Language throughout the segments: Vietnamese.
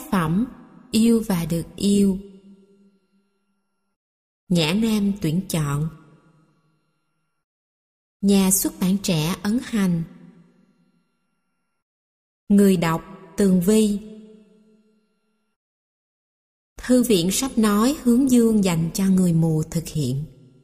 Tác phẩm Yêu và được yêu. Nhã Nam tuyển chọn. Nhà xuất bản Trẻ ấn hành. Người đọc Tường Vi. Thư viện Sách Nói Hướng Dương dành cho người mù thực hiện.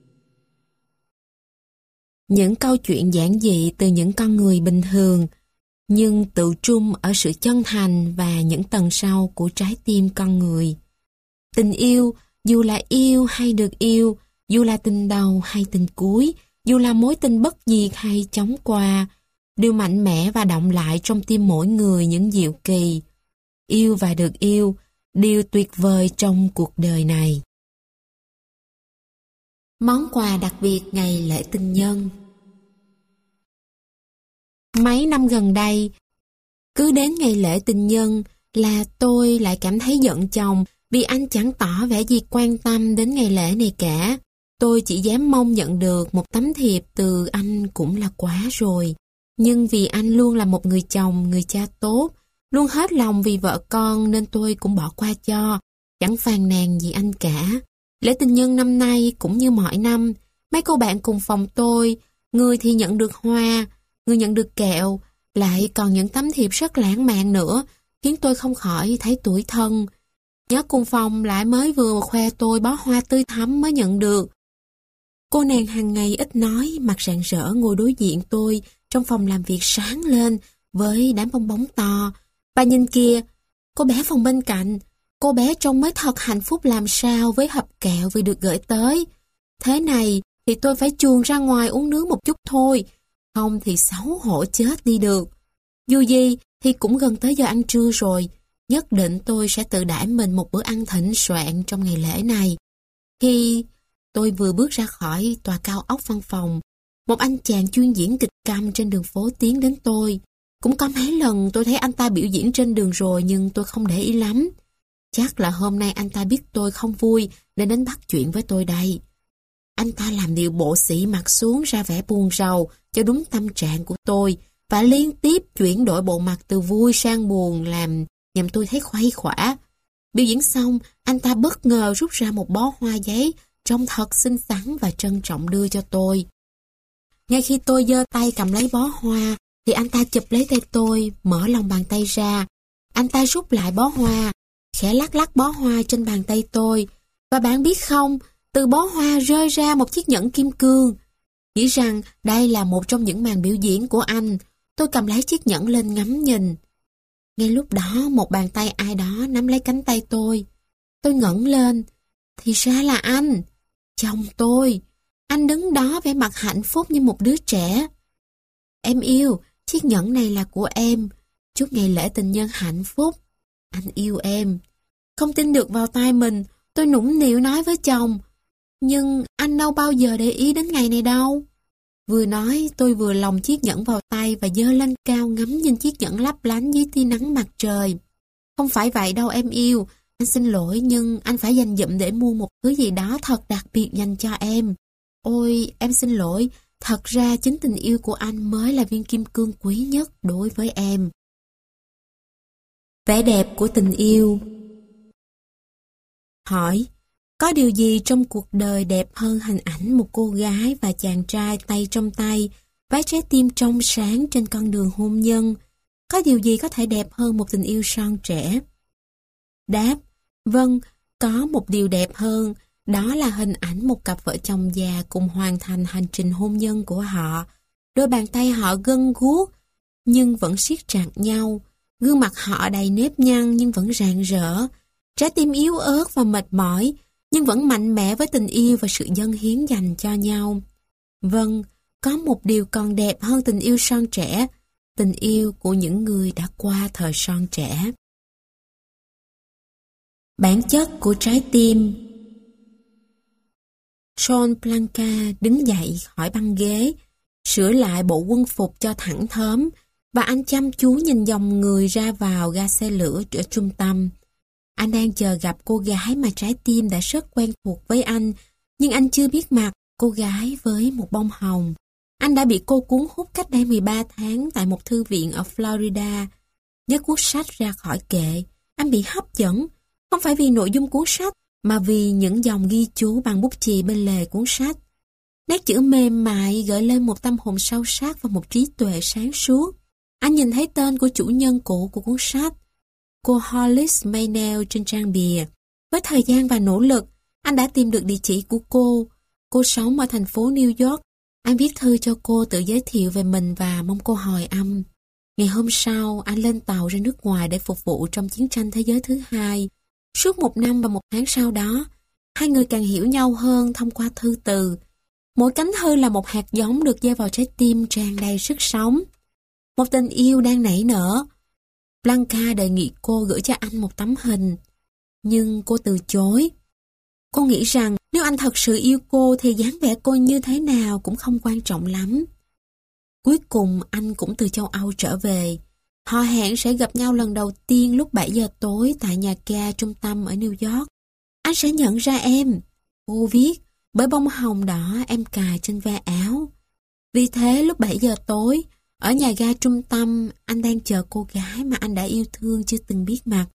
Những câu chuyện giản dị từ những con người bình thường, nhưng tự trung ở sự chân thành và những tầng sâu của trái tim con người. Tình yêu, dù là yêu hay được yêu, dù là tình đầu hay tình cuối, dù là mối tình bất diệt hay chóng qua, đều mạnh mẽ và đọng lại trong tim mỗi người những diệu kỳ. Yêu và được yêu, điều tuyệt vời trong cuộc đời này. Món quà đặc biệt ngày lễ tình nhân. Mấy năm gần đây, cứ đến ngày lễ tình nhân là tôi lại cảm thấy giận chồng vì anh chẳng tỏ vẻ gì quan tâm đến ngày lễ này cả. Tôi chỉ dám mong nhận được một tấm thiệp từ anh cũng là quá rồi. Nhưng vì anh luôn là một người chồng, người cha tốt, luôn hết lòng vì vợ con nên tôi cũng bỏ qua cho, chẳng phàn nàn gì anh cả. Lễ tình nhân năm nay cũng như mọi năm, mấy cô bạn cùng phòng tôi, người thì nhận được hoa, người nhận được kẹo, lại còn những tấm thiệp rất lãng mạn nữa, khiến tôi không khỏi thấy tủi thân. Nhớ cùng phòng lại mới vừa khoe tôi bó hoa tươi thắm mới nhận được. Cô nàng hàng ngày ít nói, mặt rạng rỡ ngồi đối diện tôi trong phòng làm việc sáng lên với đám bong bóng to. Bà nhìn kìa, cô bé phòng bên cạnh, cô bé trông mới thật hạnh phúc làm sao với hộp kẹo vừa được gửi tới. Thế này thì tôi phải chuồn ra ngoài uống nước một chút thôi, không thì xấu hổ chết đi được. Dù gì thì cũng gần tới giờ ăn trưa rồi, nhất định tôi sẽ tự đãi mình một bữa ăn thịnh soạn trong ngày lễ này. Khi tôi vừa bước ra khỏi tòa cao ốc văn phòng, một anh chàng chuyên diễn kịch câm trên đường phố tiến đến tôi. Cũng có mấy lần tôi thấy anh ta biểu diễn trên đường rồi nhưng tôi không để ý lắm. Chắc là hôm nay anh ta biết tôi không vui nên đến bắt chuyện với tôi đây. Anh ta làm điệu bộ xị mặt xuống ra vẻ buồn rầu cho đúng tâm trạng của tôi và liên tiếp chuyển đổi bộ mặt từ vui sang buồn làm nhằm tôi thấy khuây khỏa. Biểu diễn xong, anh ta bất ngờ rút ra một bó hoa giấy trông thật xinh xắn và trân trọng đưa cho tôi. Ngay khi tôi giơ tay cầm lấy bó hoa thì anh ta chụp lấy tay tôi, mở lòng bàn tay ra. Anh ta rút lại bó hoa, khẽ lắc lắc bó hoa trên bàn tay tôi. Và bạn biết không, từ bó hoa rơi ra một chiếc nhẫn kim cương. Nghĩ rằng đây là một trong những màn biểu diễn của anh, tôi cầm lấy chiếc nhẫn lên ngắm nhìn. Ngay lúc đó một bàn tay ai đó nắm lấy cánh tay tôi. Tôi ngẩng lên, thì ra là anh, chồng tôi. Anh đứng đó vẻ mặt hạnh phúc như một đứa trẻ. Em yêu, chiếc nhẫn này là của em. Chúc ngày lễ tình nhân hạnh phúc. Anh yêu em. Không tin được vào tai mình, tôi nũng nịu nói với chồng. Nhưng anh đâu bao giờ để ý đến ngày này đâu. Vừa nói tôi vừa lồng chiếc nhẫn vào tay và giơ lên cao ngắm nhìn chiếc nhẫn lấp lánh dưới tia nắng mặt trời. Không phải vậy đâu em yêu. Anh xin lỗi nhưng anh phải dành dụm để mua một thứ gì đó thật đặc biệt dành cho em. Ôi, em xin lỗi. Thật ra chính tình yêu của anh mới là viên kim cương quý nhất đối với em. Vẻ đẹp của tình yêu. Hỏi, có điều gì trong cuộc đời đẹp hơn hình ảnh một cô gái và chàng trai tay trong tay, với trái tim trong sáng trên con đường hôn nhân? Có điều gì có thể đẹp hơn một tình yêu son trẻ? Đáp, vâng, có một điều đẹp hơn. Đó là hình ảnh một cặp vợ chồng già cùng hoàn thành hành trình hôn nhân của họ. Đôi bàn tay họ gân guốc nhưng vẫn siết chặt nhau. Gương mặt họ đầy nếp nhăn nhưng vẫn rạng rỡ. Trái tim yếu ớt và mệt mỏi nhưng vẫn mạnh mẽ với tình yêu và sự dâng hiến dành cho nhau. Vâng, có một điều còn đẹp hơn tình yêu son trẻ. Tình yêu của những người đã qua thời son trẻ. Bản chất của trái tim. John Blanca đứng dậy khỏi băng ghế, sửa lại bộ quân phục cho thẳng thớm, và anh chăm chú nhìn dòng người ra vào ga xe lửa ở trung tâm. Anh đang chờ gặp cô gái mà trái tim đã rất quen thuộc với anh, nhưng anh chưa biết mặt cô gái với một bông hồng. Anh đã bị cô cuốn hút cách đây 13 tháng tại một thư viện ở Florida. Nhấc cuốn sách ra khỏi kệ, Anh bị hấp dẫn, không phải vì nội dung cuốn sách, mà vì những dòng ghi chú bằng bút chì bên lề cuốn sách. Nét chữ mềm mại gợi lên một tâm hồn sâu sắc và một trí tuệ sáng suốt. Anh nhìn thấy tên của chủ nhân cũ của cuốn sách, cô Hollis Maynell trên trang bìa. Với thời gian và nỗ lực, anh đã tìm được địa chỉ của cô. Cô sống ở thành phố New York. Anh viết thư cho cô tự giới thiệu về mình và mong cô hồi âm. Ngày hôm sau, anh lên tàu ra nước ngoài để phục vụ trong chiến tranh thế giới thứ hai. Suốt 1 năm và 1 tháng sau đó, hai người càng hiểu nhau hơn thông qua thư từ. Mỗi cánh thư là một hạt giống được gieo vào trái tim tràn đầy sức sống. Một tình yêu đang nảy nở. Blanca đề nghị cô gửi cho anh một tấm hình, nhưng cô từ chối. Cô nghĩ rằng nếu anh thật sự yêu cô thì dáng vẻ cô như thế nào cũng không quan trọng lắm. Cuối cùng anh cũng từ châu Âu trở về. Họ hẹn sẽ gặp nhau lần đầu tiên lúc 7 giờ tối tại nhà ga trung tâm ở New York. Anh sẽ nhận ra em, cô viết, bởi bông hồng đỏ em cài trên ve áo. Vì thế lúc 7 giờ tối, ở nhà ga trung tâm, anh đang chờ cô gái mà anh đã yêu thương chưa từng biết mặt.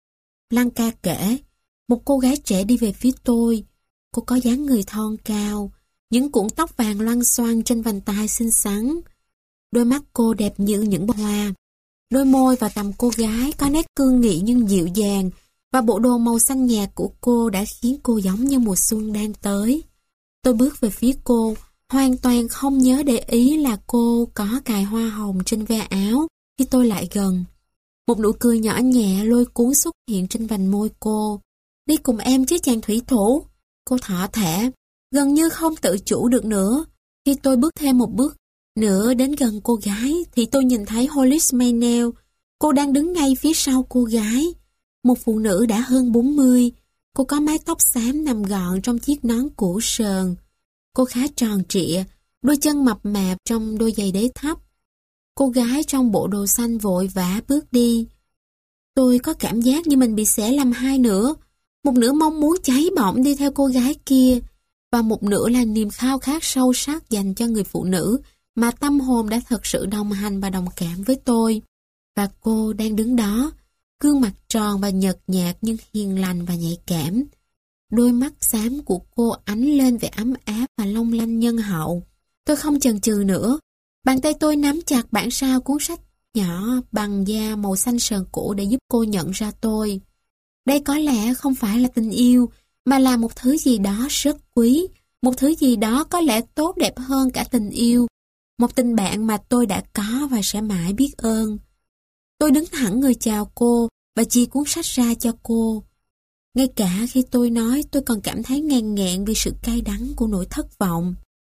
Blanca kể, một cô gái trẻ đi về phía tôi. Cô có dáng người thon cao, những cuộn tóc vàng loăn xoăn trên vành tai xinh xắn. Đôi mắt cô đẹp như những bông hoa. Đôi môi và cằm cô gái có nét cương nghị nhưng dịu dàng, và bộ đồ màu xanh nhạt của cô đã khiến cô giống như mùa xuân đang tới. Tôi bước về phía cô, hoàn toàn không nhớ để ý là cô có cài hoa hồng trên ve áo khi tôi lại gần. Một nụ cười nhỏ nhẹ lôi cuốn xuất hiện trên vành môi cô. Đi cùng em chứ chàng thủy thủ. Cô thỏ thẻ, gần như không tự chủ được nữa. Khi tôi bước thêm một bước nữa đến gần cô gái thì tôi nhìn thấy Hollis Maynell. Cô đang đứng ngay phía sau cô gái. Một phụ nữ đã hơn 40. Cô có mái tóc xám nằm gọn trong chiếc nón củ sờn. Cô khá tròn trịa, đôi chân mập mạp trong đôi giày đế thấp. Cô gái trong bộ đồ xanh vội vã bước đi. Tôi có cảm giác như mình bị xẻ làm hai nửa. Một nửa mong muốn cháy bỏng đi theo cô gái kia, và một nửa là niềm khao khát sâu sắc dành cho người phụ nữ mà tâm hồn đã thật sự đồng hành và đồng cảm với tôi. Và cô đang đứng đó, gương mặt tròn và nhợt nhạt nhưng hiền lành và nhạy cảm. Đôi mắt xám của cô ánh lên vẻ ấm áp và long lanh nhân hậu. Tôi không chần chừ nữa. Bàn tay tôi nắm chặt bản sao cuốn sách nhỏ bằng da màu xanh sờn cũ để giúp cô nhận ra tôi. Đây có lẽ không phải là tình yêu, mà là một thứ gì đó rất quý, một thứ gì đó có lẽ tốt đẹp hơn cả tình yêu, một tình bạn mà tôi đã có và sẽ mãi biết ơn. Tôi đứng thẳng người chào cô và chia cuốn sách ra cho cô. Ngay cả khi tôi nói, tôi còn cảm thấy ngàn ngẹn vì sự cay đắng của nỗi thất vọng.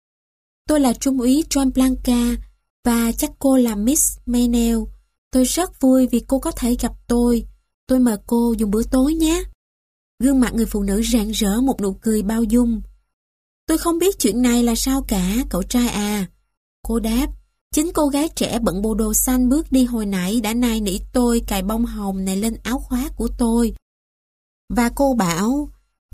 Tôi là Trung úy John Blanca và chắc cô là Miss Maynell. Tôi rất vui vì cô có thể gặp tôi. Tôi mời cô dùng bữa tối nhé. Gương mặt người phụ nữ rạng rỡ một nụ cười bao dung. Tôi không biết chuyện này là sao cả, cậu trai à. Cô đáp, chính cô gái trẻ bận bộ đồ xanh bước đi hồi nãy đã nài nỉ tôi cài bông hồng này lên áo khoác của tôi. Và cô bảo,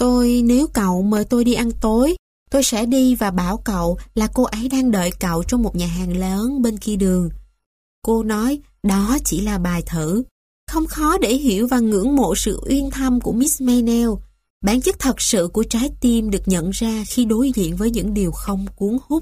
nếu cậu mời tôi đi ăn tối, tôi sẽ đi và bảo cậu là cô ấy đang đợi cậu trong một nhà hàng lớn bên kia đường. Cô nói, đó chỉ là bài thử. Không khó để hiểu và ngưỡng mộ sự uyên thâm của Miss Maynell. Bản chất thật sự của trái tim được nhận ra khi đối diện với những điều không cuốn hút.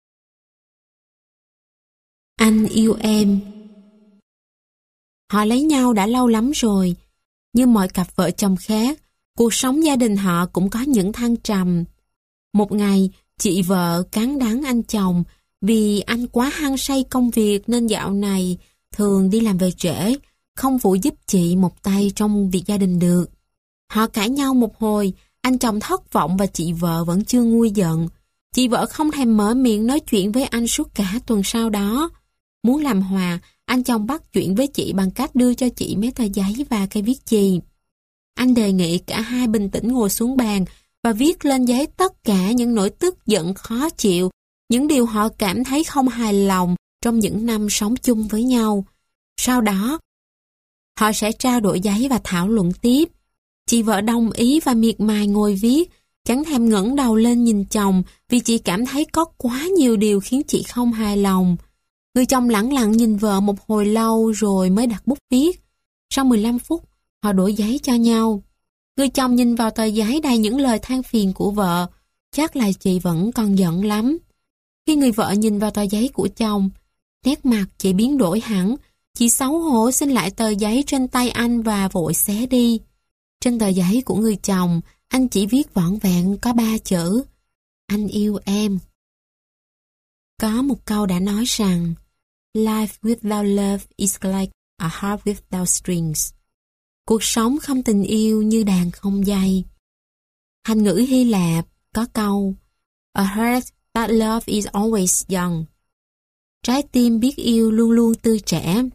Anh yêu em. Họ lấy nhau đã lâu lắm rồi. Như mọi cặp vợ chồng khác, cuộc sống gia đình họ cũng có những thăng trầm. Một ngày, chị vợ cán đắng anh chồng vì anh quá hăng say công việc nên dạo này thường đi làm về trễ, không phụ giúp chị một tay trong việc gia đình được. Họ cãi nhau một hồi, anh chồng thất vọng và chị vợ vẫn chưa nguôi giận. Chị vợ không thèm mở miệng nói chuyện với anh suốt cả tuần sau đó. Muốn làm hòa, anh chồng bắt chuyện với chị bằng cách đưa cho chị mấy tờ giấy và cây viết chì. Anh đề nghị cả hai bình tĩnh ngồi xuống bàn và viết lên giấy tất cả những nỗi tức giận khó chịu, những điều họ cảm thấy không hài lòng trong những năm sống chung với nhau. Sau đó, họ sẽ trao đổi giấy và thảo luận tiếp. Chị vợ đồng ý và miệt mài ngồi viết, chẳng thèm ngẩng đầu lên nhìn chồng vì chị cảm thấy có quá nhiều điều khiến chị không hài lòng. Người chồng lẳng lặng nhìn vợ một hồi lâu rồi mới đặt bút viết. Sau 15 phút, Họ đổi giấy cho nhau. Người chồng nhìn vào tờ giấy đầy những lời than phiền của vợ. Chắc là chị vẫn còn giận lắm. Khi người vợ nhìn vào tờ giấy của chồng, nét mặt chị biến đổi hẳn. Chị xấu hổ xin lại tờ giấy trên tay anh và vội xé đi. Trên tờ giấy của người chồng, anh chỉ viết vỏn vẹn có 3 chữ: anh yêu em. Có một câu đã nói rằng Life without love is like a heart without strings. Cuộc sống không tình yêu như đàn không dây. Thành ngữ Hy Lạp có câu A heart that love is always young. Trái tim biết yêu luôn luôn tươi trẻ.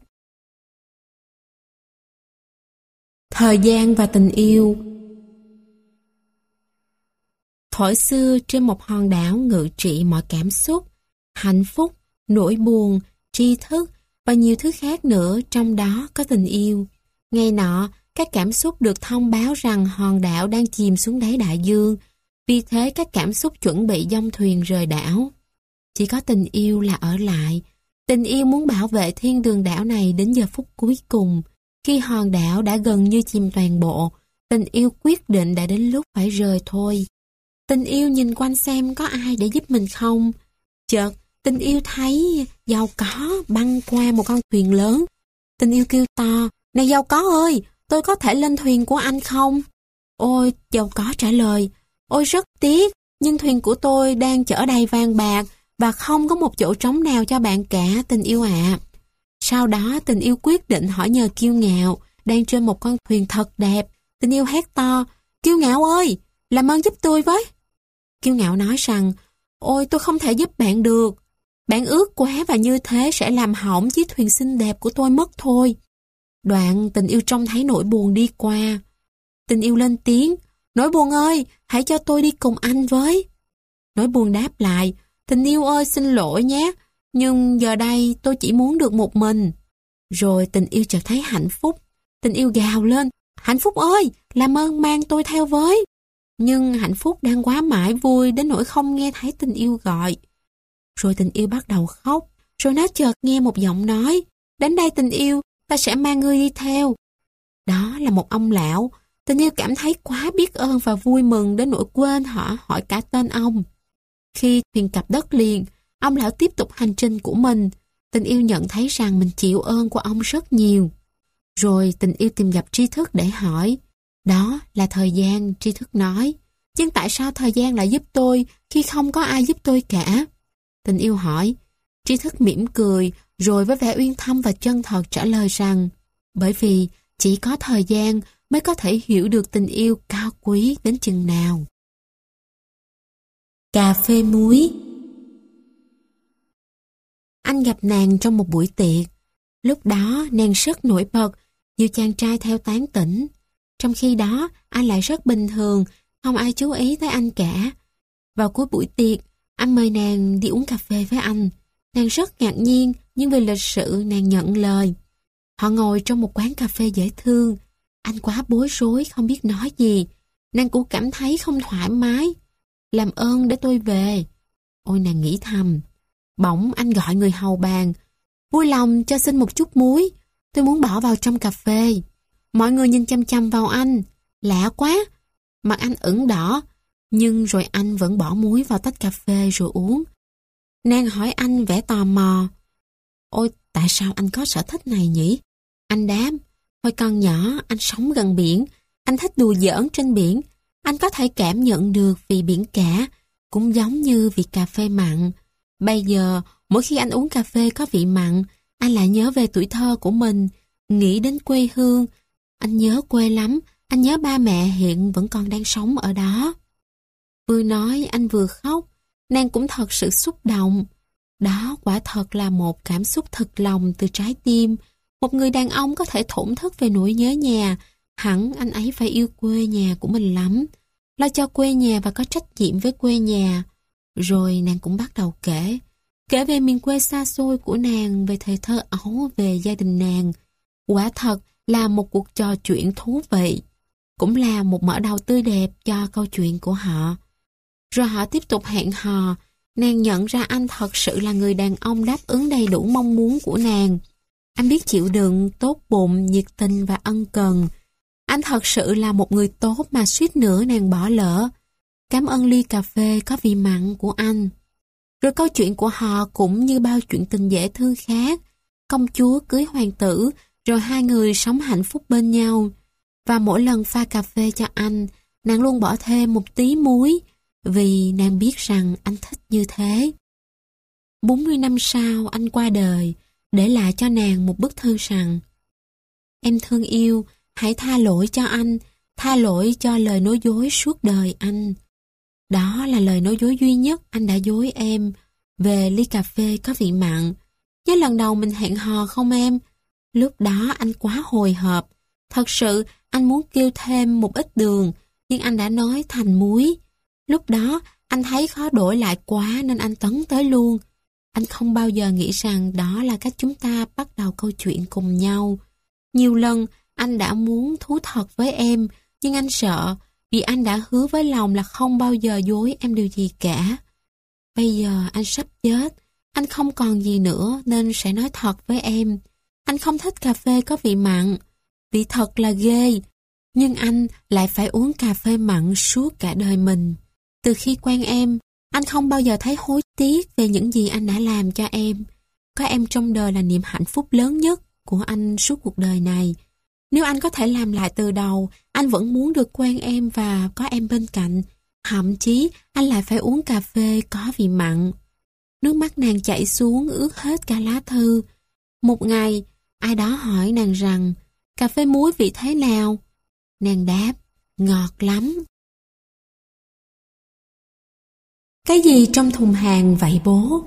Thời gian và tình yêu. Thuở xưa trên một hòn đảo ngự trị mọi cảm xúc, hạnh phúc, nỗi buồn, tri thức và nhiều thứ khác nữa, trong đó có tình yêu. Ngày nọ, các cảm xúc được thông báo rằng hòn đảo đang chìm xuống đáy đại dương, vì thế các cảm xúc chuẩn bị dông thuyền rời đảo. Chỉ có tình yêu là ở lại. Tình yêu muốn bảo vệ thiên đường đảo này đến giờ phút cuối cùng. Khi hòn đảo đã gần như chìm toàn bộ, tình yêu quyết định đã đến lúc phải rời thôi. Tình yêu nhìn quanh xem có ai để giúp mình không. Chợt, tình yêu thấy giàu có băng qua một con thuyền lớn. Tình yêu kêu to, này giàu có ơi, tôi có thể lên thuyền của anh không? Ôi, giàu có trả lời, ôi rất tiếc, nhưng thuyền của tôi đang chở đầy vàng bạc và không có một chỗ trống nào cho bạn cả, tình yêu ạ. Sau đó tình yêu quyết định hỏi nhờ kiêu ngạo, đang trên một con thuyền thật đẹp. Tình yêu hét to, kiêu ngạo ơi, làm ơn giúp tôi với. Kiêu ngạo nói rằng, ôi tôi không thể giúp bạn được. Bạn ước quá và như thế sẽ làm hỏng chiếc thuyền xinh đẹp của tôi mất thôi. Đoạn tình yêu trông thấy nỗi buồn đi qua. Tình yêu lên tiếng, nỗi buồn ơi, hãy cho tôi đi cùng anh với. Nỗi buồn đáp lại, tình yêu ơi xin lỗi nhé, nhưng giờ đây tôi chỉ muốn được một mình. Rồi tình yêu chợt thấy hạnh phúc. Tình yêu gào lên, hạnh phúc ơi, làm ơn mang tôi theo với. Nhưng hạnh phúc đang quá mãi vui đến nỗi không nghe thấy tình yêu gọi. Rồi tình yêu bắt đầu khóc. Rồi nó chợt nghe một giọng nói, đến đây tình yêu, ta sẽ mang ngươi đi theo. Đó là một ông lão. Tình yêu cảm thấy quá biết ơn và vui mừng đến nỗi quên hỏi cả tên ông. Khi thuyền cập đất liền, ông lão tiếp tục hành trình của mình. Tình yêu nhận thấy rằng mình chịu ơn của ông rất nhiều. Rồi tình yêu tìm gặp tri thức để hỏi. Đó là thời gian, tri thức nói. Nhưng tại sao thời gian lại giúp tôi khi không có ai giúp tôi cả? Tình yêu hỏi. Tri thức mỉm cười, rồi với vẻ uyên thâm và chân thật trả lời rằng bởi vì chỉ có thời gian mới có thể hiểu được tình yêu cao quý đến chừng nào. Cà phê muối. Anh gặp nàng trong một buổi tiệc. Lúc đó nàng rất nổi bật, nhiều chàng trai theo tán tỉnh. Trong khi đó, anh lại rất bình thường, không ai chú ý tới anh cả. Vào cuối buổi tiệc, anh mời nàng đi uống cà phê với anh. Nàng rất ngạc nhiên, nhưng vì lịch sự nàng nhận lời. Họ ngồi trong một quán cà phê dễ thương. Anh quá bối rối, không biết nói gì. Nàng cũng cảm thấy không thoải mái. Làm ơn để tôi về. Ôi nàng nghĩ thầm. Bỗng anh gọi người hầu bàn. Vui lòng cho xin một chút muối. Tôi muốn bỏ vào trong cà phê. Mọi người nhìn chăm chăm vào anh. Lạ quá. Mặt anh ửng đỏ. Nhưng rồi anh vẫn bỏ muối vào tách cà phê rồi uống. Nàng hỏi anh vẻ tò mò. Ôi tại sao anh có sở thích này nhỉ? Anh đáp. Hồi còn nhỏ anh sống gần biển. Anh thích đùa giỡn trên biển. Anh có thể cảm nhận được vị biển cả, cũng giống như vị cà phê mặn. Bây giờ, mỗi khi anh uống cà phê có vị mặn, anh lại nhớ về tuổi thơ của mình, nghĩ đến quê hương. Anh nhớ quê lắm, anh nhớ ba mẹ hiện vẫn còn đang sống ở đó. Vừa nói anh vừa khóc, nàng cũng thật sự xúc động. Đó quả thật là một cảm xúc thật lòng từ trái tim. Một người đàn ông có thể thổn thức về nỗi nhớ nhà, hẳn anh ấy phải yêu quê nhà của mình lắm, lo cho quê nhà và có trách nhiệm với quê nhà. Rồi nàng cũng bắt đầu kể về miền quê xa xôi của nàng, về thời thơ ấu, về gia đình nàng. Quả thật là một cuộc trò chuyện thú vị, cũng là một mở đầu tươi đẹp cho câu chuyện của họ. Rồi họ tiếp tục hẹn hò. Nàng nhận ra anh thật sự là người đàn ông đáp ứng đầy đủ mong muốn của nàng. Anh biết chịu đựng, tốt bụng, nhiệt tình và ân cần. Anh thật sự là một người tốt mà suýt nữa nàng bỏ lỡ. Cảm ơn ly cà phê có vị mặn của anh. Rồi câu chuyện của họ cũng như bao chuyện tình dễ thương khác. Công chúa cưới hoàng tử, rồi hai người sống hạnh phúc bên nhau. Và mỗi lần pha cà phê cho anh, nàng luôn bỏ thêm một tí muối, vì nàng biết rằng anh thích như thế. 40 năm sau anh qua đời, để lại cho nàng một bức thư rằng: Em thương yêu, hãy tha lỗi cho anh, tha lỗi cho lời nói dối suốt đời anh. Đó là lời nói dối duy nhất anh đã dối em về ly cà phê có vị mặn. Nhớ lần đầu mình hẹn hò không em? Lúc đó anh quá hồi hộp. Thật sự anh muốn kêu thêm một ít đường, nhưng anh đã nói thành muối. Lúc đó anh thấy khó đổi lại quá nên anh tấn tới luôn. Anh không bao giờ nghĩ rằng đó là cách chúng ta bắt đầu câu chuyện cùng nhau. Nhiều lần anh đã muốn thú thật với em, nhưng anh sợ, vì anh đã hứa với lòng là không bao giờ dối em điều gì cả. Bây giờ anh sắp chết, anh không còn gì nữa nên sẽ nói thật với em. Anh không thích cà phê có vị mặn, vị thật là ghê, nhưng anh lại phải uống cà phê mặn suốt cả đời mình. Từ khi quen em, anh không bao giờ thấy hối tiếc về những gì anh đã làm cho em. Có em trong đời là niềm hạnh phúc lớn nhất của anh suốt cuộc đời này. Nếu anh có thể làm lại từ đầu, anh vẫn muốn được quen em và có em bên cạnh. Thậm chí anh lại phải uống cà phê có vị mặn. Nước mắt nàng chảy xuống ướt hết cả lá thư. Một ngày, ai đó hỏi nàng rằng cà phê muối vị thế nào? Nàng đáp, ngọt lắm. Cái gì trong thùng hàng vậy bố?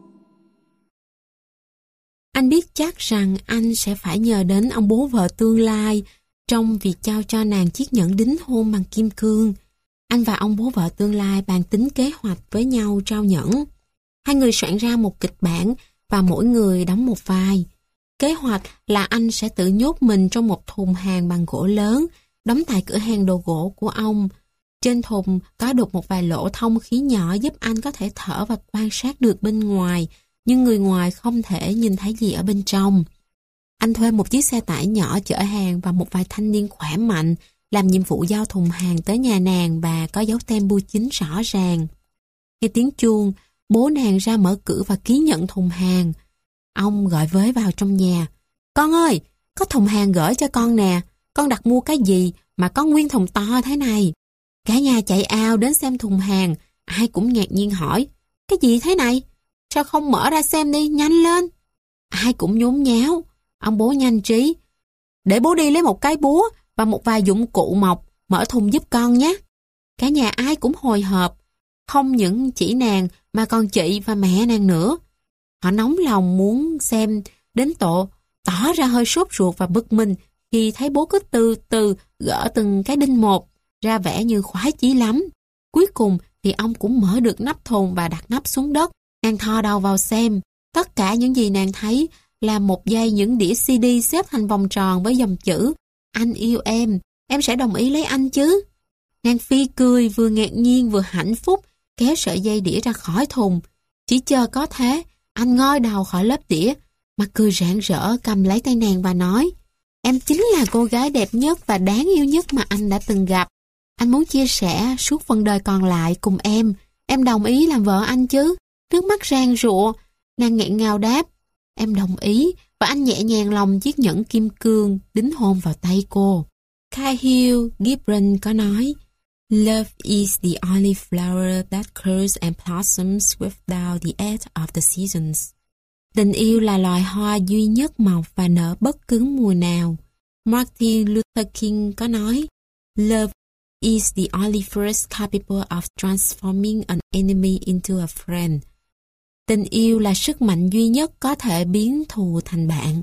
Anh biết chắc rằng anh sẽ phải nhờ đến ông bố vợ tương lai trong việc trao cho nàng chiếc nhẫn đính hôn bằng kim cương. Anh và ông bố vợ tương lai bàn tính kế hoạch với nhau trao nhẫn. Hai người soạn ra một kịch bản và mỗi người đóng một vai. Kế hoạch là anh sẽ tự nhốt mình trong một thùng hàng bằng gỗ lớn, đóng tại cửa hàng đồ gỗ của ông. Trên thùng có đục một vài lỗ thông khí nhỏ giúp anh có thể thở và quan sát được bên ngoài, nhưng người ngoài không thể nhìn thấy gì ở bên trong. Anh thuê một chiếc xe tải nhỏ chở hàng và một vài thanh niên khỏe mạnh làm nhiệm vụ giao thùng hàng tới nhà nàng và có dấu tem bưu chính rõ ràng. Nghe tiếng chuông, bố nàng ra mở cửa và ký nhận thùng hàng. Ông gọi với vào trong nhà. Con ơi, có thùng hàng gửi cho con nè. Con đặt mua cái gì mà có nguyên thùng to thế này? Cả nhà chạy ào đến xem thùng hàng. Ai cũng ngạc nhiên hỏi, cái gì thế này? Sao không mở ra xem đi, nhanh lên. Ai cũng nhốn nháo. Ông bố nhanh trí. Để bố đi lấy một cái búa và một vài dụng cụ mộc, mở thùng giúp con nhé. Cả nhà ai cũng hồi hộp. Không những chỉ nàng mà còn chị và mẹ nàng nữa. Họ nóng lòng muốn xem đến tỏ ra hơi sốt ruột và bực mình khi thấy bố cứ từ từ gỡ từng cái đinh một, ra vẻ như khoái chí lắm. Cuối cùng thì ông cũng mở được nắp thùng và đặt nắp xuống đất. Nàng thò đầu vào xem. Tất cả những gì nàng thấy là một dây những đĩa CD xếp thành vòng tròn với dòng chữ Anh yêu em sẽ đồng ý lấy anh chứ? Nàng phi cười, vừa ngạc nhiên vừa hạnh phúc, kéo sợi dây đĩa ra khỏi thùng. Chỉ chờ có thế, anh ngoi đầu khỏi lớp đĩa, mặt cười rạng rỡ cầm lấy tay nàng và nói, em chính là cô gái đẹp nhất và đáng yêu nhất mà anh đã từng gặp. Anh muốn chia sẻ suốt phần đời còn lại cùng em đồng ý làm vợ anh chứ? Nước mắt rang rụa, nàng nghẹn ngào đáp, em đồng ý, và anh nhẹ nhàng lòng chiếc nhẫn kim cương đính hôn vào tay cô. Khalil Gibran có nói, Love is the only flower that curls and blossoms without the aid of the seasons. Tình yêu là loài hoa duy nhất mọc và nở bất cứ mùa nào. Martin Luther King có nói, Love is the only force capable of transforming an enemy into a friend. Tình yêu là sức mạnh duy nhất có thể biến thù thành bạn.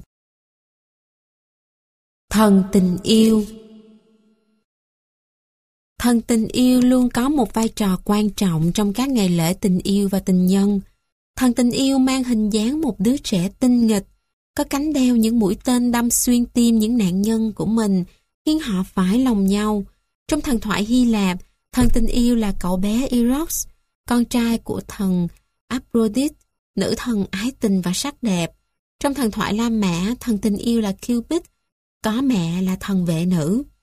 Thần tình yêu. Thần tình yêu luôn có một vai trò quan trọng trong các ngày lễ tình yêu và tình nhân. Thần tình yêu mang hình dáng một đứa trẻ tinh nghịch, có cánh đeo những mũi tên đâm xuyên tim những nạn nhân của mình, khiến họ phải lòng nhau. Trong thần thoại Hy Lạp, thần tình yêu là cậu bé Eros, con trai của thần Aphrodite, nữ thần ái tình và sắc đẹp. Trong thần thoại La Mã, thần tình yêu là Cupid, có mẹ là thần vệ nữ.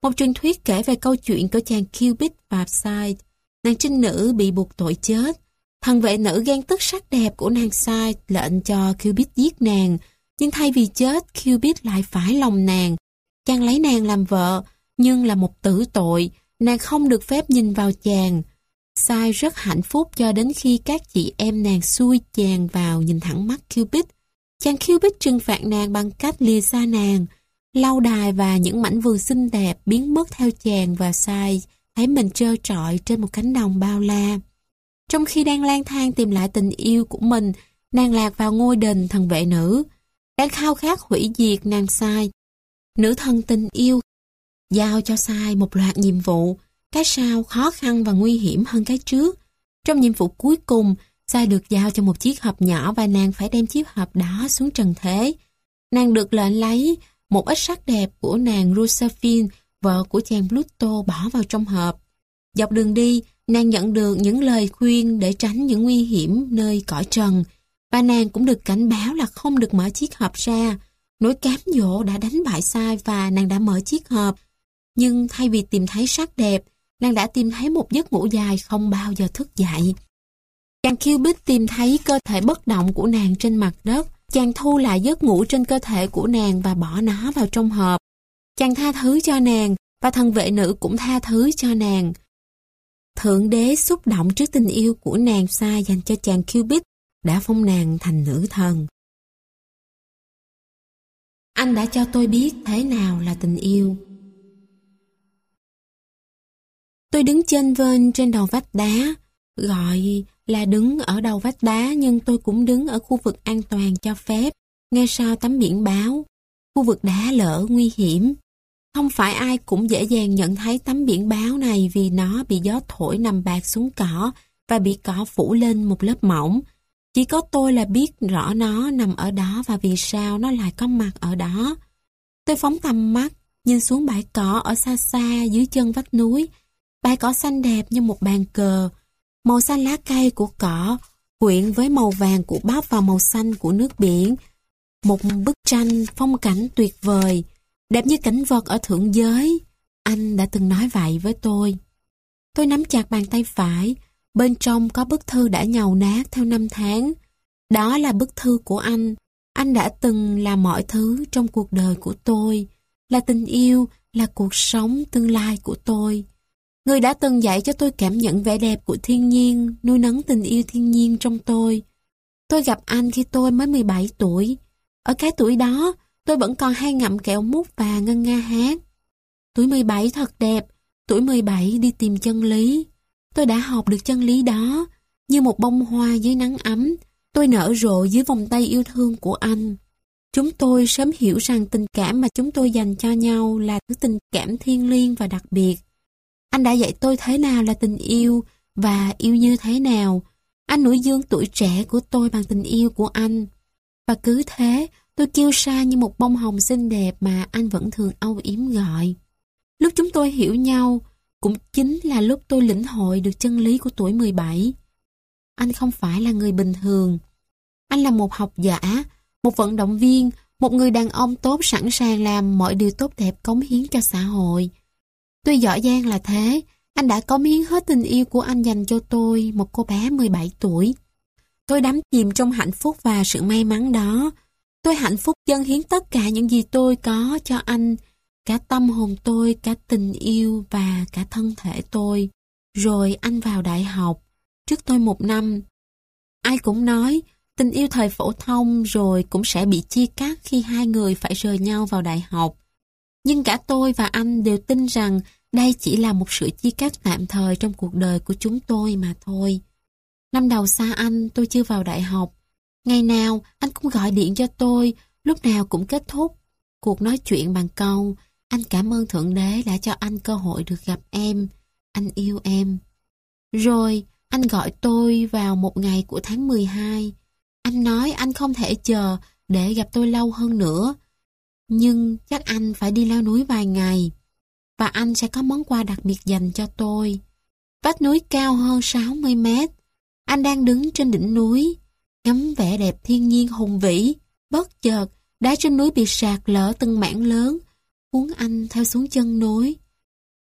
Một truyền thuyết kể về câu chuyện của chàng Cupid và Psyche. Nàng trinh nữ bị buộc tội chết. Thần vệ nữ ghen tức sắc đẹp của nàng Psyche lệnh cho Cupid giết nàng. Nhưng thay vì chết, Cupid lại phải lòng nàng. Chàng lấy nàng làm vợ, nhưng là một tử tội. Nàng không được phép nhìn vào chàng. Psyche rất hạnh phúc cho đến khi các chị em nàng xui chàng vào nhìn thẳng mắt Cupid. Chàng Cupid trừng phạt nàng bằng cách lìa xa nàng. Lâu đài và những mảnh vườn xinh đẹp biến mất theo chàng, và Psyche thấy mình trơ trọi trên một cánh đồng bao la. Trong khi đang lang thang tìm lại tình yêu của mình, nàng lạc vào ngôi đền thần vệ nữ. Đang khao khát hủy diệt nàng Psyche, nữ thần tình yêu giao cho Psyche một loạt nhiệm vụ, cái sau khó khăn và nguy hiểm hơn cái trước. Trong nhiệm vụ cuối cùng, Psyche được giao cho một chiếc hộp nhỏ và nàng phải đem chiếc hộp đó xuống trần thế. Nàng được lệnh lấy một ít sắc đẹp của nàng Josephine, vợ của chàng Pluto, bỏ vào trong hộp. Dọc đường đi, nàng nhận được những lời khuyên để tránh những nguy hiểm nơi cõi trần, và nàng cũng được cảnh báo là không được mở chiếc hộp ra. Nỗi cám dỗ đã đánh bại Psyche và nàng đã mở chiếc hộp. Nhưng thay vì tìm thấy sắc đẹp, nàng đã tìm thấy một giấc ngủ dài không bao giờ thức dậy. Chàng Cupid tìm thấy cơ thể bất động của nàng trên mặt đất. Chàng thu lại giấc ngủ trên cơ thể của nàng và bỏ nó vào trong hộp. Chàng tha thứ cho nàng, và thần vệ nữ cũng tha thứ cho nàng. Thượng đế xúc động trước tình yêu của nàng Psyche dành cho chàng Cupid, đã phong nàng thành nữ thần. Anh đã cho tôi biết thế nào là tình yêu. Tôi đứng chênh vênh trên đầu vách đá, gọi là đứng ở đầu vách đá, nhưng tôi cũng đứng ở khu vực an toàn cho phép, ngay sau tấm biển báo, khu vực đá lở nguy hiểm. Không phải ai cũng dễ dàng nhận thấy tấm biển báo này vì nó bị gió thổi nằm bạt xuống cỏ và bị cỏ phủ lên một lớp mỏng. Chỉ có tôi là biết rõ nó nằm ở đó và vì sao nó lại có mặt ở đó. Tôi phóng tầm mắt, nhìn xuống bãi cỏ ở xa xa dưới chân vách núi. Bãi cỏ xanh đẹp như một bàn cờ. Màu xanh lá cây của cỏ quyện với màu vàng của bắp và màu xanh của nước biển. Một bức tranh phong cảnh tuyệt vời, đẹp như cảnh vật ở thượng giới. Anh đã từng nói vậy với tôi. Tôi nắm chặt bàn tay phải, bên trong có bức thư đã nhàu nát theo năm tháng. Đó là bức thư của anh. Anh đã từng là mọi thứ trong cuộc đời của tôi, là tình yêu, là cuộc sống tương lai của tôi. Người đã từng dạy cho tôi cảm nhận vẻ đẹp của thiên nhiên, nuôi nấng tình yêu thiên nhiên trong tôi. Tôi gặp anh khi tôi mới 17 tuổi. Ở cái tuổi đó, tôi vẫn còn hay ngậm kẹo mút và ngân nga hát. Tuổi 17 thật đẹp, tuổi 17 đi tìm chân lý. Tôi đã học được chân lý đó, như một bông hoa dưới nắng ấm. Tôi nở rộ dưới vòng tay yêu thương của anh. Chúng tôi sớm hiểu rằng tình cảm mà chúng tôi dành cho nhau là thứ tình cảm thiêng liêng và đặc biệt. Anh đã dạy tôi thế nào là tình yêu và yêu như thế nào. Anh nuôi dưỡng tuổi trẻ của tôi bằng tình yêu của anh. Và cứ thế, tôi kiêu sa như một bông hồng xinh đẹp mà anh vẫn thường âu yếm gọi. Lúc chúng tôi hiểu nhau, cũng chính là lúc tôi lĩnh hội được chân lý của tuổi 17. Anh không phải là người bình thường. Anh là một học giả, một vận động viên, một người đàn ông tốt sẵn sàng làm mọi điều tốt đẹp cống hiến cho xã hội. Tuy giỏi giang là thế, anh đã cống hiến hết tình yêu của anh dành cho tôi, một cô bé 17 tuổi. Tôi đắm chìm trong hạnh phúc và sự may mắn đó. Tôi hạnh phúc dâng hiến tất cả những gì tôi có cho anh, cả tâm hồn tôi, cả tình yêu và cả thân thể tôi. Rồi anh vào đại học, trước tôi 1 năm. Ai cũng nói, tình yêu thời phổ thông rồi cũng sẽ bị chia cắt khi hai người phải rời nhau vào đại học. Nhưng cả tôi và anh đều tin rằng đây chỉ là một sự chia cắt tạm thời trong cuộc đời của chúng tôi mà thôi. Năm đầu xa anh, tôi chưa vào đại học. Ngày nào, anh cũng gọi điện cho tôi, lúc nào cũng kết thúc cuộc nói chuyện bằng câu: anh cảm ơn Thượng Đế đã cho anh cơ hội được gặp em, anh yêu em. Rồi, anh gọi tôi vào một ngày của tháng 12. Anh nói anh không thể chờ để gặp tôi lâu hơn nữa. Nhưng chắc anh phải đi leo núi vài ngày. Và anh sẽ có món quà đặc biệt dành cho tôi. Vách núi cao hơn 60 mét. Anh đang đứng trên đỉnh núi, ngắm vẻ đẹp thiên nhiên hùng vĩ. Bất chợt, đá trên núi bị sạt lở từng mảng lớn, cuốn anh theo xuống chân núi.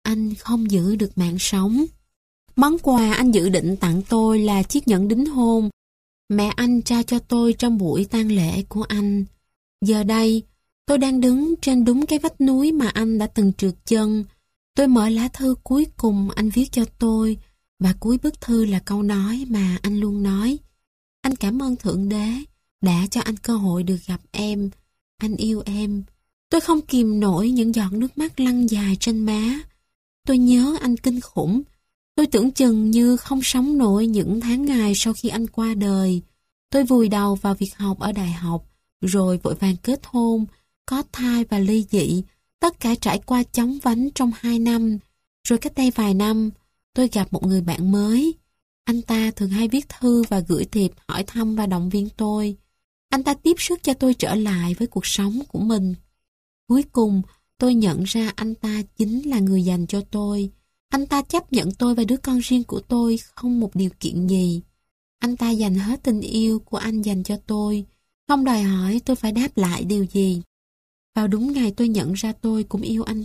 anh không giữ được mạng sống. Món quà anh dự định tặng tôi là chiếc nhẫn đính hôn mẹ anh trao cho tôi trong buổi tang lễ của anh. Giờ đây, tôi đang đứng trên đúng cái vách núi mà anh đã từng trượt chân. Tôi mở lá thư cuối cùng anh viết cho tôi, và cuối bức thư là câu nói mà anh luôn nói. Anh cảm ơn Thượng Đế đã cho anh cơ hội được gặp em. Anh yêu em. Tôi không kìm nổi những giọt nước mắt lăn dài trên má. Tôi nhớ anh kinh khủng. Tôi tưởng chừng như không sống nổi những tháng ngày sau khi anh qua đời. Tôi vùi đầu vào việc học ở đại học, rồi vội vàng kết hôn, có thai và ly dị. Tất cả trải qua chóng vánh trong 2 năm. Rồi cách đây vài năm, tôi gặp một người bạn mới. Anh ta thường hay viết thư và gửi thiệp hỏi thăm và động viên tôi. Anh ta tiếp sức cho tôi trở lại với cuộc sống của mình. Cuối cùng, tôi nhận ra anh ta chính là người dành cho tôi. Anh ta chấp nhận tôi và đứa con riêng của tôi không một điều kiện gì. Anh ta dành hết tình yêu của anh dành cho tôi, không đòi hỏi tôi phải đáp lại điều gì. Vào đúng ngày tôi nhận ra tôi cũng yêu anh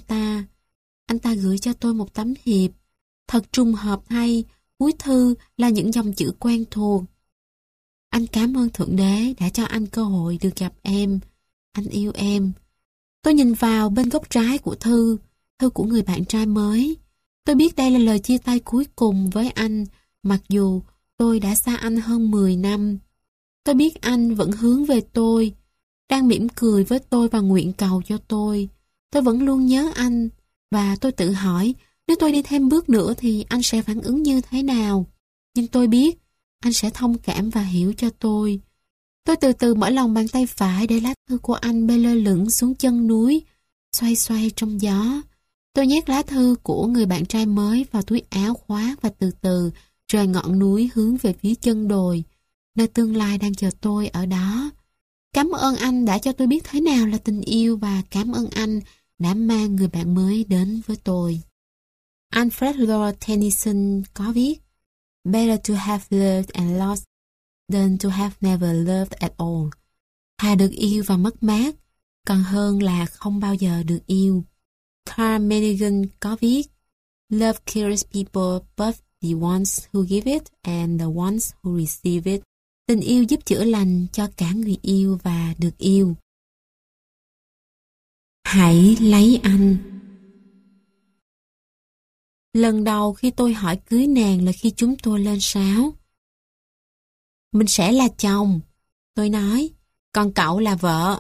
ta gửi cho tôi một tấm thiệp. Thật trùng hợp thay, cuối thư là những dòng chữ quen thuộc. Anh cảm ơn Thượng Đế đã cho anh cơ hội được gặp em. Anh yêu em. Tôi nhìn vào bên góc trái của thư của người bạn trai mới. Tôi biết đây là lời chia tay cuối cùng với anh, mặc dù tôi đã xa anh hơn 10 năm. Tôi biết anh vẫn hướng về tôi, đang mỉm cười với tôi và nguyện cầu cho tôi. Tôi vẫn luôn nhớ anh, và tôi tự hỏi nếu tôi đi thêm bước nữa thì anh sẽ phản ứng như thế nào. Nhưng tôi biết anh sẽ thông cảm và hiểu cho tôi. Tôi từ từ mở lòng bàn tay phải để lá thư của anh bay lơ lửng xuống chân núi, xoay xoay trong gió. Tôi nhét lá thư của người bạn trai mới vào túi áo khoác và từ từ rời ngọn núi hướng về phía chân đồi, nơi tương lai đang chờ tôi ở đó. Cảm ơn anh đã cho tôi biết thế nào là tình yêu và cảm ơn anh đã mang người bạn mới đến với tôi. Alfred Lord Tennyson có viết: Better to have loved and lost than to have never loved at all. Thà được yêu và mất mát, còn hơn là không bao giờ được yêu. Carl Milligan có viết: Love kills people both the ones who give it and the ones who receive it. Tình yêu giúp chữa lành cho cả người yêu và được yêu. Hãy lấy anh. Lần đầu khi tôi hỏi cưới nàng là khi chúng tôi lên sáo. Mình sẽ là chồng, tôi nói, còn cậu là vợ.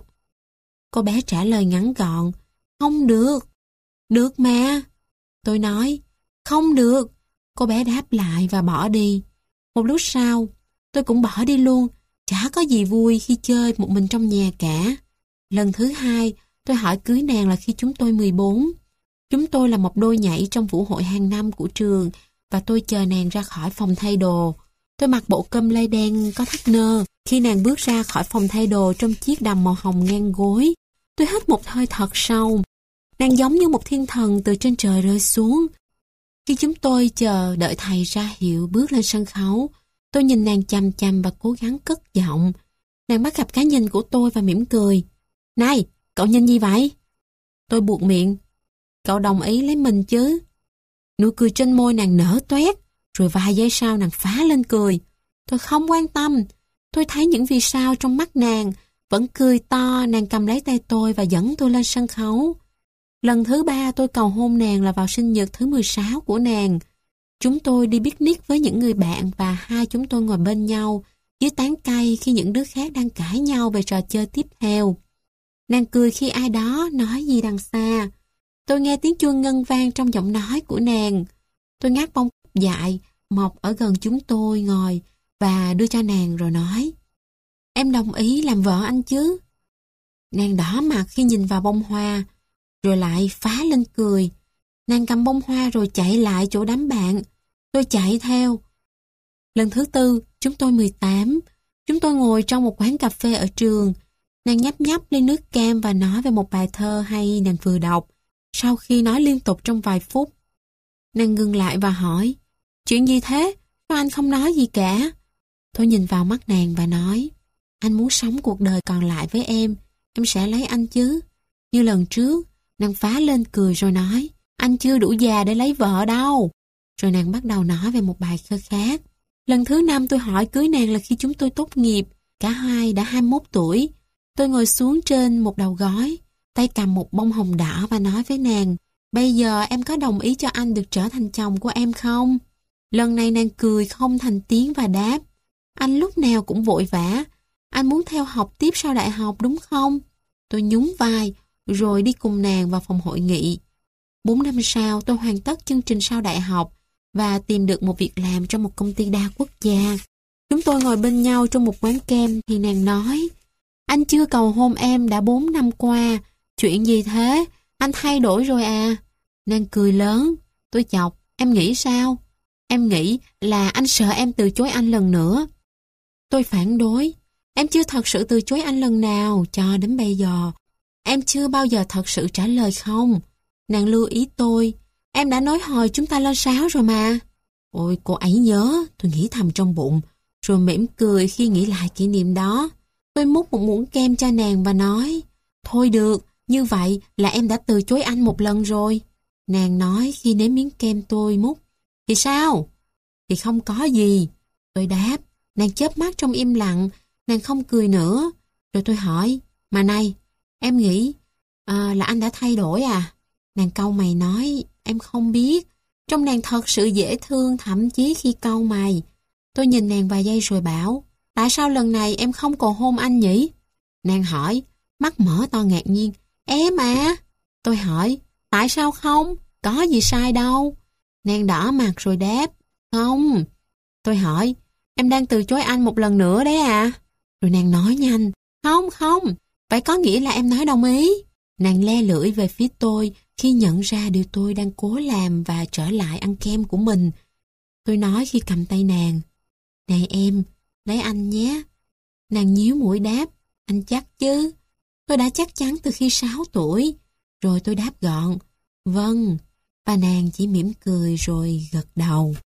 Cô bé trả lời ngắn gọn: Không được. Được mà. Tôi nói: Không được. Cô bé đáp lại và bỏ đi. Một lúc sau, tôi cũng bỏ đi luôn. Chả có gì vui khi chơi một mình trong nhà cả. Lần thứ hai, tôi hỏi cưới nàng là khi chúng tôi 14. Chúng tôi là một đôi nhảy trong vũ hội hàng năm của trường và tôi chờ nàng ra khỏi phòng thay đồ. Tôi mặc bộ cơm lê đen có thắt nơ. Khi nàng bước ra khỏi phòng thay đồ trong chiếc đầm màu hồng ngang gối, tôi hít một hơi thật sâu. Nàng giống như một thiên thần từ trên trời rơi xuống. Khi chúng tôi chờ đợi thầy ra hiệu bước lên sân khấu, tôi nhìn nàng chằm chằm và cố gắng cất giọng. Nàng bắt gặp cái nhìn của tôi và mỉm cười. Này, cậu nhìn gì vậy? Tôi buột miệng. Cậu đồng ý lấy mình chứ? Nụ cười trên môi nàng nở toét, rồi vài giây sau nàng phá lên cười. Tôi không quan tâm. Tôi thấy những vì sao trong mắt nàng. Vẫn cười to, nàng cầm lấy tay tôi và dẫn tôi lên sân khấu. Lần thứ 3 tôi cầu hôn nàng là vào sinh nhật thứ 16 của nàng. Chúng tôi đi picnic với những người bạn và hai chúng tôi ngồi bên nhau dưới tán cây khi những đứa khác đang cãi nhau về trò chơi tiếp theo. Nàng cười khi ai đó nói gì đằng xa. Tôi nghe tiếng chuông ngân vang trong giọng nói của nàng. Tôi ngắt bông dại mọc ở gần chúng tôi ngồi và đưa cho nàng rồi nói: Em đồng ý làm vợ anh chứ? Nàng đỏ mặt khi nhìn vào bông hoa, rồi lại phá lên cười. Nàng cầm bông hoa rồi chạy lại chỗ đám bạn. Tôi chạy theo. Lần thứ 4, chúng tôi 18. Chúng tôi ngồi trong một quán cà phê ở trường. Nàng nhấp nhấp ly nước cam và nói về một bài thơ hay nàng vừa đọc. Sau khi nói liên tục trong vài phút, nàng ngừng lại và hỏi: Chuyện gì thế? Sao anh không nói gì cả? Tôi nhìn vào mắt nàng và nói: Anh muốn sống cuộc đời còn lại với em sẽ lấy anh chứ? Như lần trước, nàng phá lên cười rồi nói: Anh chưa đủ già để lấy vợ đâu. Rồi nàng bắt đầu nói về một bài thơ khác. Lần thứ 5 tôi hỏi cưới nàng là khi chúng tôi tốt nghiệp. Cả hai đã 21 tuổi. Tôi ngồi xuống trên một đầu gối, tay cầm một bông hồng đỏ và nói với nàng, bây giờ em có đồng ý cho anh được trở thành chồng của em không? Lần này nàng cười không thành tiếng và đáp, anh lúc nào cũng vội vã. Anh muốn theo học tiếp sau đại học đúng không? Tôi nhún vai, rồi đi cùng nàng vào phòng hội nghị. 4 năm sau, tôi hoàn tất chương trình sau đại học và tìm được một việc làm trong một công ty đa quốc gia. Chúng tôi ngồi bên nhau trong một quán kem thì nàng nói, anh chưa cầu hôn em đã 4 năm qua. Chuyện gì thế? Anh thay đổi rồi à? Nàng cười lớn. Tôi chọc, em nghĩ sao? Em nghĩ là anh sợ em từ chối anh lần nữa. Tôi phản đối. Em chưa thật sự từ chối anh lần nào cho đến bây giờ. Em chưa bao giờ thật sự trả lời không. Nàng lưu ý tôi. Em đã nói hồi chúng ta lên 6 rồi mà. Ôi, cô ấy nhớ, tôi nghĩ thầm trong bụng, rồi mỉm cười khi nghĩ lại kỷ niệm đó. Tôi múc một muỗng kem cho nàng và nói, thôi được, như vậy là em đã từ chối anh một lần rồi. Nàng nói khi nếm miếng kem tôi múc, thì sao? Thì không có gì. Tôi đáp, nàng chớp mắt trong im lặng, nàng không cười nữa. Rồi tôi hỏi, mà này, em nghĩ là anh đã thay đổi à? Nàng cau mày nói, em không biết. Trông nàng thật sự dễ thương, thậm chí khi cau mày. Tôi nhìn nàng vài giây rồi bảo, tại sao lần này em không cầu hôn anh nhỉ? Nàng hỏi, mắt mở to ngạc nhiên, em à? Tôi hỏi, tại sao không? Có gì sai đâu. Nàng đỏ mặt rồi đáp, không. Tôi hỏi, em đang từ chối anh một lần nữa đấy à? Rồi nàng nói nhanh, không, vậy có nghĩa là em nói đồng ý. Nàng le lưỡi về phía tôi khi nhận ra điều tôi đang cố làm và trở lại ăn kem của mình. Tôi nói khi cầm tay nàng, này em, lấy anh nhé. Nàng nhíu mũi đáp, anh chắc chứ? Tôi đã chắc chắn từ khi 6 tuổi. Rồi tôi đáp gọn, vâng. Và nàng chỉ mỉm cười rồi gật đầu.